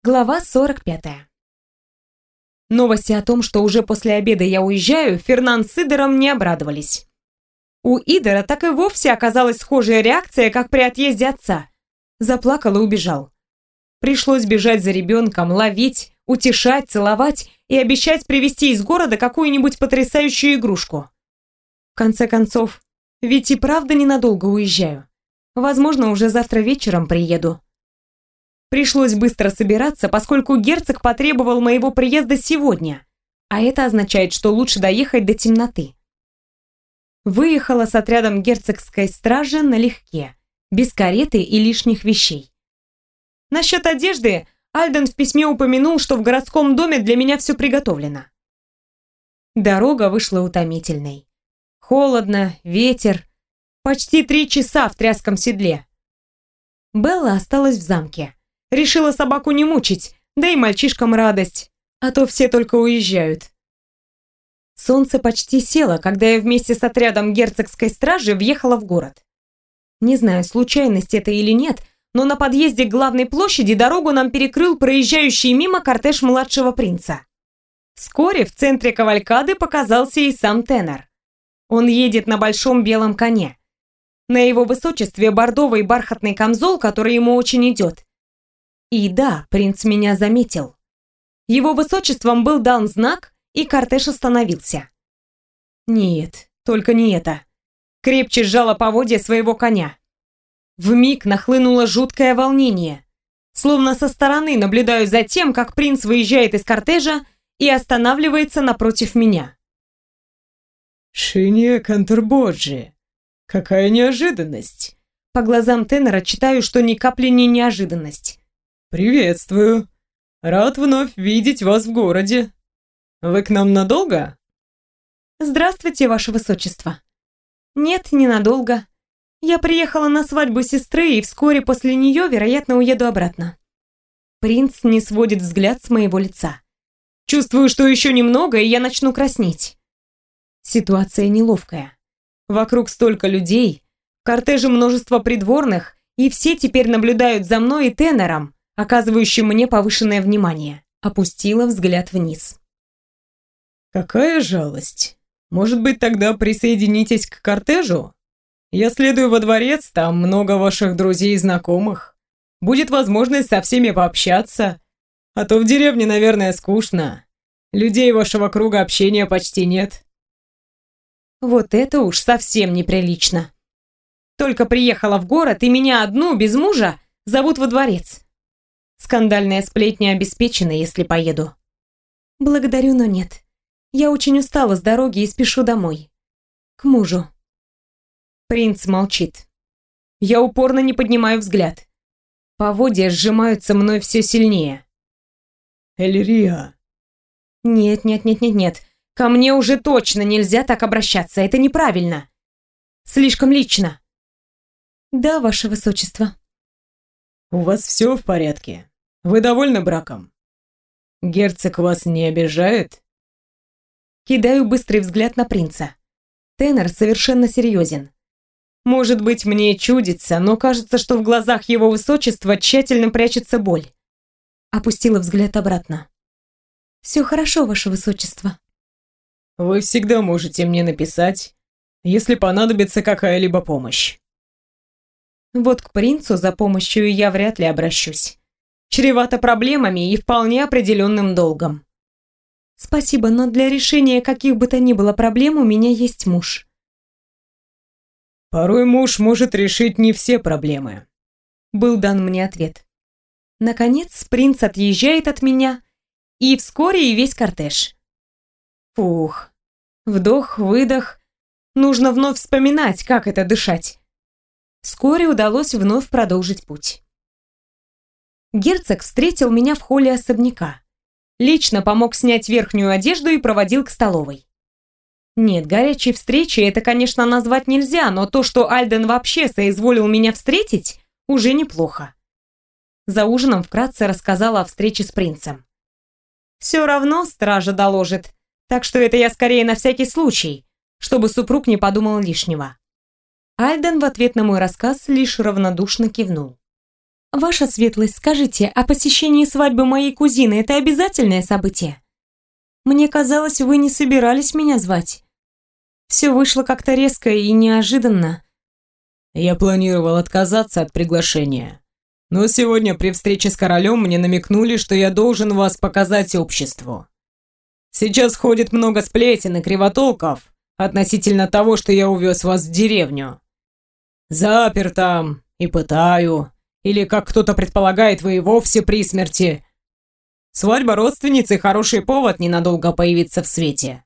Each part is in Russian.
Глава 45. Новости о том, что уже после обеда я уезжаю, Фернан с Идором не обрадовались. У Идора так и вовсе оказалась схожая реакция, как при отъезде отца. Заплакал и убежал. Пришлось бежать за ребенком, ловить, утешать, целовать и обещать привезти из города какую-нибудь потрясающую игрушку. В конце концов, ведь и правда ненадолго уезжаю. Возможно, уже завтра вечером приеду. Пришлось быстро собираться, поскольку герцог потребовал моего приезда сегодня, а это означает, что лучше доехать до темноты. Выехала с отрядом герцогской стражи налегке, без кареты и лишних вещей. Насчет одежды Альден в письме упомянул, что в городском доме для меня все приготовлено. Дорога вышла утомительной. Холодно, ветер, почти 3 часа в тряском седле. Белла осталась в замке. Решила собаку не мучить, да и мальчишкам радость, а то все только уезжают. Солнце почти село, когда я вместе с отрядом герцогской стражи въехала в город. Не знаю, случайность это или нет, но на подъезде к главной площади дорогу нам перекрыл проезжающий мимо кортеж младшего принца. Вскоре в центре кавалькады показался и сам тенор. Он едет на большом белом коне. На его высочестве бордовый бархатный камзол, который ему очень идет. И да, принц меня заметил. Его высочеством был дан знак, и кортеж остановился. Нет, только не это. Крепче сжала поводья своего коня. Вмиг нахлынуло жуткое волнение. Словно со стороны наблюдаю за тем, как принц выезжает из кортежа и останавливается напротив меня. «Шинья Кантербоджи, какая неожиданность!» По глазам тенора читаю, что ни капли не неожиданность. «Приветствую. Рад вновь видеть вас в городе. Вы к нам надолго?» «Здравствуйте, ваше высочество». «Нет, ненадолго. Я приехала на свадьбу сестры и вскоре после нее, вероятно, уеду обратно». Принц не сводит взгляд с моего лица. Чувствую, что еще немного, и я начну краснеть. Ситуация неловкая. Вокруг столько людей, в кортеже множество придворных, и все теперь наблюдают за мной и тенором, оказывающим мне повышенное внимание. Опустила взгляд вниз. «Какая жалость. Может быть, тогда присоединитесь к кортежу? Я следую во дворец, там много ваших друзей и знакомых. Будет возможность со всеми пообщаться. А то в деревне, наверное, скучно. Людей вашего круга общения почти нет». Вот это уж совсем неприлично. Только приехала в город, и меня одну, без мужа, зовут во дворец. Скандальная сплетня обеспечена, если поеду. Благодарю, но нет. Я очень устала с дороги и спешу домой. К мужу. Принц молчит. Я упорно не поднимаю взгляд. Поводья сжимаются мной все сильнее. «Эльрия». Нет. Ко мне уже точно нельзя так обращаться. Это неправильно. Слишком лично. Да, ваше высочество. «У вас все в порядке? Вы довольны браком? Герцог вас не обижает?» Кидаю быстрый взгляд на принца. Тенор совершенно серьезен. Может быть, мне чудится, но кажется, что в глазах его высочества тщательно прячется боль. Опустила взгляд обратно. «Все хорошо, ваше высочество». «Вы всегда можете мне написать, если понадобится какая-либо помощь». Вот к принцу за помощью я вряд ли обращусь. Чревато проблемами и вполне определенным долгом. Спасибо, но для решения каких бы то ни было проблем у меня есть муж. «Порой муж может решить не все проблемы», — был дан мне ответ. Наконец, принц отъезжает от меня, и вскоре и весь кортеж. Фух. Вдох, выдох. Нужно вновь вспоминать, как это дышать. Вскоре удалось вновь продолжить путь. Герцог встретил меня в холле особняка. Лично помог снять верхнюю одежду и проводил к столовой. Нет, горячей встречи это, конечно, назвать нельзя, но то, что Альден вообще соизволил меня встретить, уже неплохо. За ужином вкратце рассказала о встрече с принцем. Все равно стража доложит, так что это я скорее на всякий случай, чтобы супруг не подумал лишнего. Альден в ответ на мой рассказ лишь равнодушно кивнул. «Ваша светлость, скажите, а посещение свадьбы моей кузины – это обязательное событие? Мне казалось, вы не собирались меня звать. Все вышло как-то резко и неожиданно». Я планировал отказаться от приглашения. Но сегодня при встрече с королем мне намекнули, что я должен вас показать обществу. Сейчас ходит много сплетен и кривотолков относительно того, что я увез вас в деревню. Запер там и пытаю. Или, как кто-то предполагает, вы и вовсе при смерти. Свадьба родственницы – хороший повод ненадолго появиться в свете.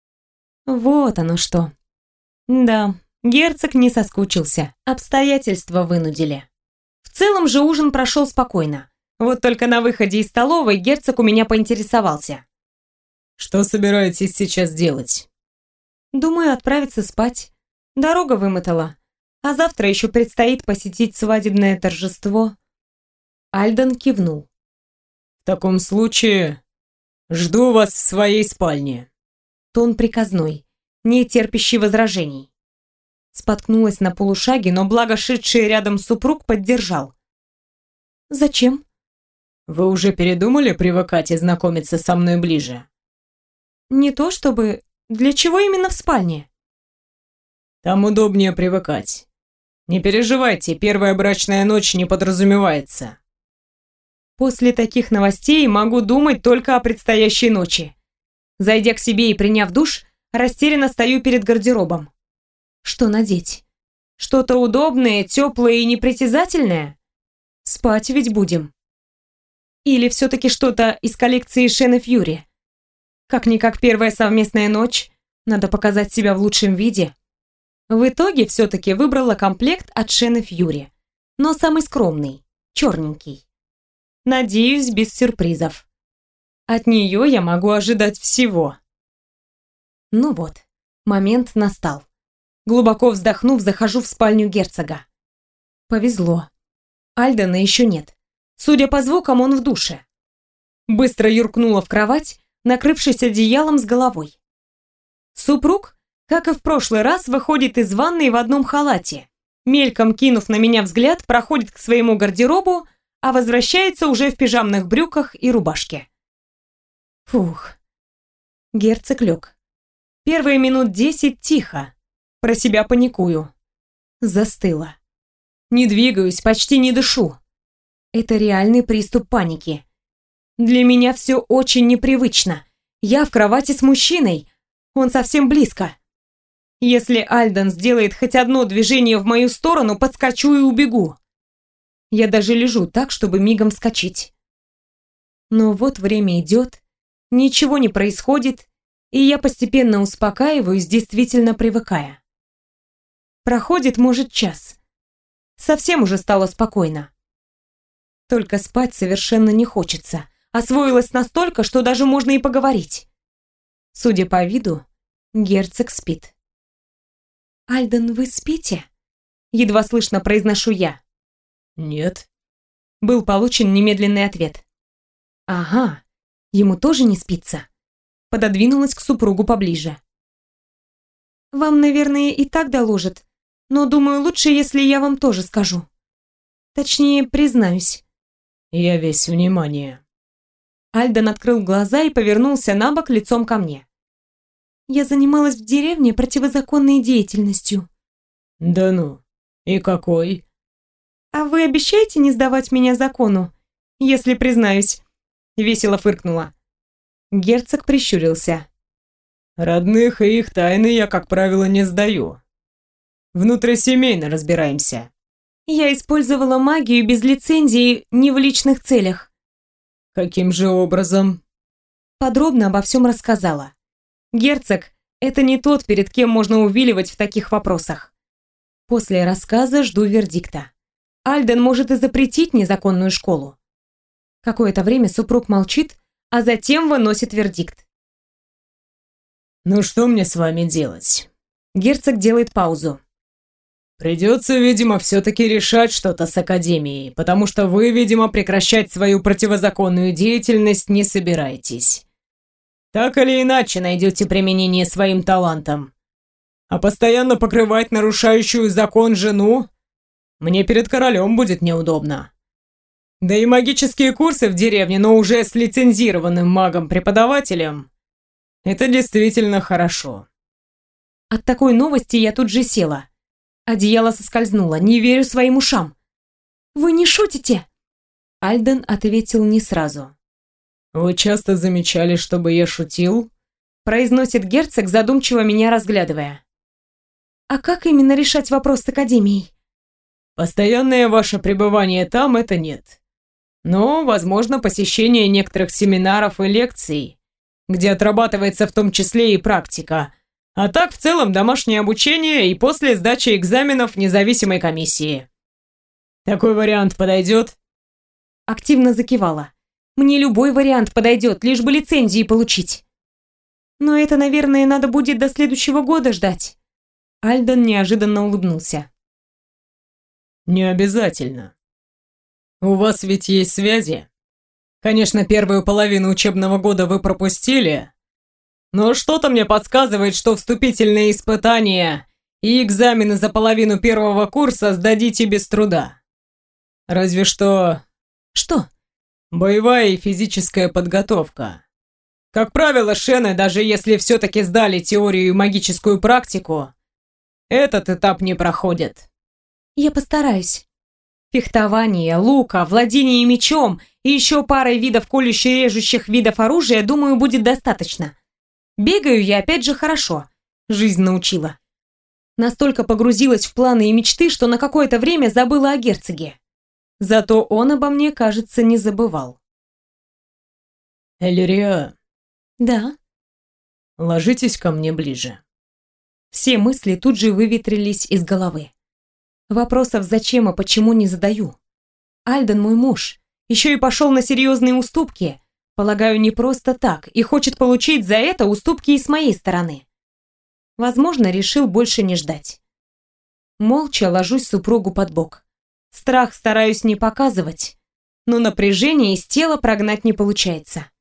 Вот оно что. Да, герцог не соскучился, обстоятельства вынудили. В целом же ужин прошел спокойно. Вот только на выходе из столовой герцог у меня поинтересовался. Что собираетесь сейчас делать? Думаю, отправиться спать. Дорога вымотала. А завтра еще предстоит посетить свадебное торжество. Альден кивнул. В таком случае жду вас в своей спальне. Тон приказной, не терпящий возражений. Споткнулась на полушаге, но благо шедший рядом супруг поддержал. «Зачем?» Вы уже передумали привыкать и знакомиться со мной ближе? «Не то чтобы... Для чего именно в спальне?» Там удобнее привыкать. Не переживайте, первая брачная ночь не подразумевается. После таких новостей могу думать только о предстоящей ночи. Зайдя к себе и приняв душ, растерянно стою перед гардеробом. Что надеть? Что-то удобное, теплое и непритязательное? Спать ведь будем. Или все-таки что-то из коллекции Шена Фьюри? Как-никак первая совместная ночь, надо показать себя в лучшем виде. В итоге все-таки выбрала комплект от Шена Фьюри, но самый скромный, черненький. Надеюсь, без сюрпризов. От нее я могу ожидать всего. Ну вот, момент настал. Глубоко вздохнув, захожу в спальню герцога. Повезло. Альдена еще нет. Судя по звукам, он в душе. Быстро юркнула в кровать, накрывшись одеялом с головой. Супруг, как и в прошлый раз, выходит из ванной в одном халате. Мельком кинув на меня взгляд, проходит к своему гардеробу, а возвращается уже в пижамных брюках и рубашке. Фух. Герцог лег. Первые минут 10 тихо. Про себя паникую. Застыла. Не двигаюсь, почти не дышу. Это реальный приступ паники. Для меня все очень непривычно. Я в кровати с мужчиной. Он совсем близко. Если Альден сделает хоть одно движение в мою сторону, подскочу и убегу. Я даже лежу так, чтобы мигом вскочить. Но вот время идет, ничего не происходит, и я постепенно успокаиваюсь, действительно привыкая. Проходит, может, час. Совсем уже стало спокойно. Только спать совершенно не хочется. Освоилась настолько, что даже можно и поговорить. Судя по виду, герцог спит. «Альден, вы спите?» Едва слышно произношу я. Нет. Был получен немедленный ответ. Ага, ему тоже не спится. Пододвинулась к супругу поближе. «Вам, наверное, и так доложат, но думаю, лучше, если я вам тоже скажу. Точнее, признаюсь». Я весь внимание. Альден открыл глаза и повернулся на бок лицом ко мне. «Я занималась в деревне противозаконной деятельностью». Да ну, и какой? «А вы обещаете не сдавать меня закону, если признаюсь?» Весело фыркнула. Герцог прищурился. Родных и их тайны я, как правило, не сдаю. Внутрисемейно разбираемся. «Я использовала магию без лицензии, не в личных целях». Каким же образом? Подробно обо всем рассказала. Герцог – это не тот, перед кем можно увиливать в таких вопросах. После рассказа жду вердикта. Альден может и запретить незаконную школу. Какое-то время супруг молчит, а затем выносит вердикт. Ну что мне с вами делать? Герцог делает паузу. Придется, видимо, все-таки решать что-то с Академией, потому что вы, видимо, прекращать свою противозаконную деятельность не собираетесь. Так или иначе найдете применение своим талантам. А постоянно покрывать нарушающую закон жену мне перед королем будет неудобно. Да и магические курсы в деревне, но уже с лицензированным магом-преподавателем. Это действительно хорошо. От такой новости я тут же села. Одеяло соскользнуло, не верю своим ушам. «Вы не шутите?» Альден ответил не сразу. «Вы часто замечали, чтобы я шутил?» Произносит герцог, задумчиво меня разглядывая. «А как именно решать вопрос с Академией?» «Постоянное ваше пребывание там — это нет. Но, возможно, посещение некоторых семинаров и лекций, где отрабатывается в том числе и практика. А так, в целом, домашнее обучение и после сдачи экзаменов независимой комиссии. Такой вариант подойдет?» Активно закивала. «Мне любой вариант подойдет, лишь бы лицензии получить. Но это, наверное, надо будет до следующего года ждать». Альден неожиданно улыбнулся. «Не обязательно. У вас ведь есть связи. Конечно, первую половину учебного года вы пропустили, но что-то мне подсказывает, что вступительные испытания и экзамены за половину первого курса сдадите без труда. Разве что... Что? Боевая и физическая подготовка. Как правило, шены, даже если все-таки сдали теорию и магическую практику, этот этап не проходят. Я постараюсь. Фехтование, лука, владение мечом и еще парой видов колюще-режущих видов оружия, думаю, будет достаточно. Бегаю я опять же хорошо. Жизнь научила. Настолько погрузилась в планы и мечты, что на какое-то время забыла о герцоге. Зато он обо мне, кажется, не забывал. Эльрия. Да. Ложитесь ко мне ближе. Все мысли тут же выветрились из головы. Вопросов зачем и почему не задаю. Альден мой муж, еще и пошел на серьезные уступки, полагаю, не просто так, и хочет получить за это уступки и с моей стороны. Возможно, решил больше не ждать. Молча ложусь супругу под бок. Страх стараюсь не показывать, но напряжение из тела прогнать не получается.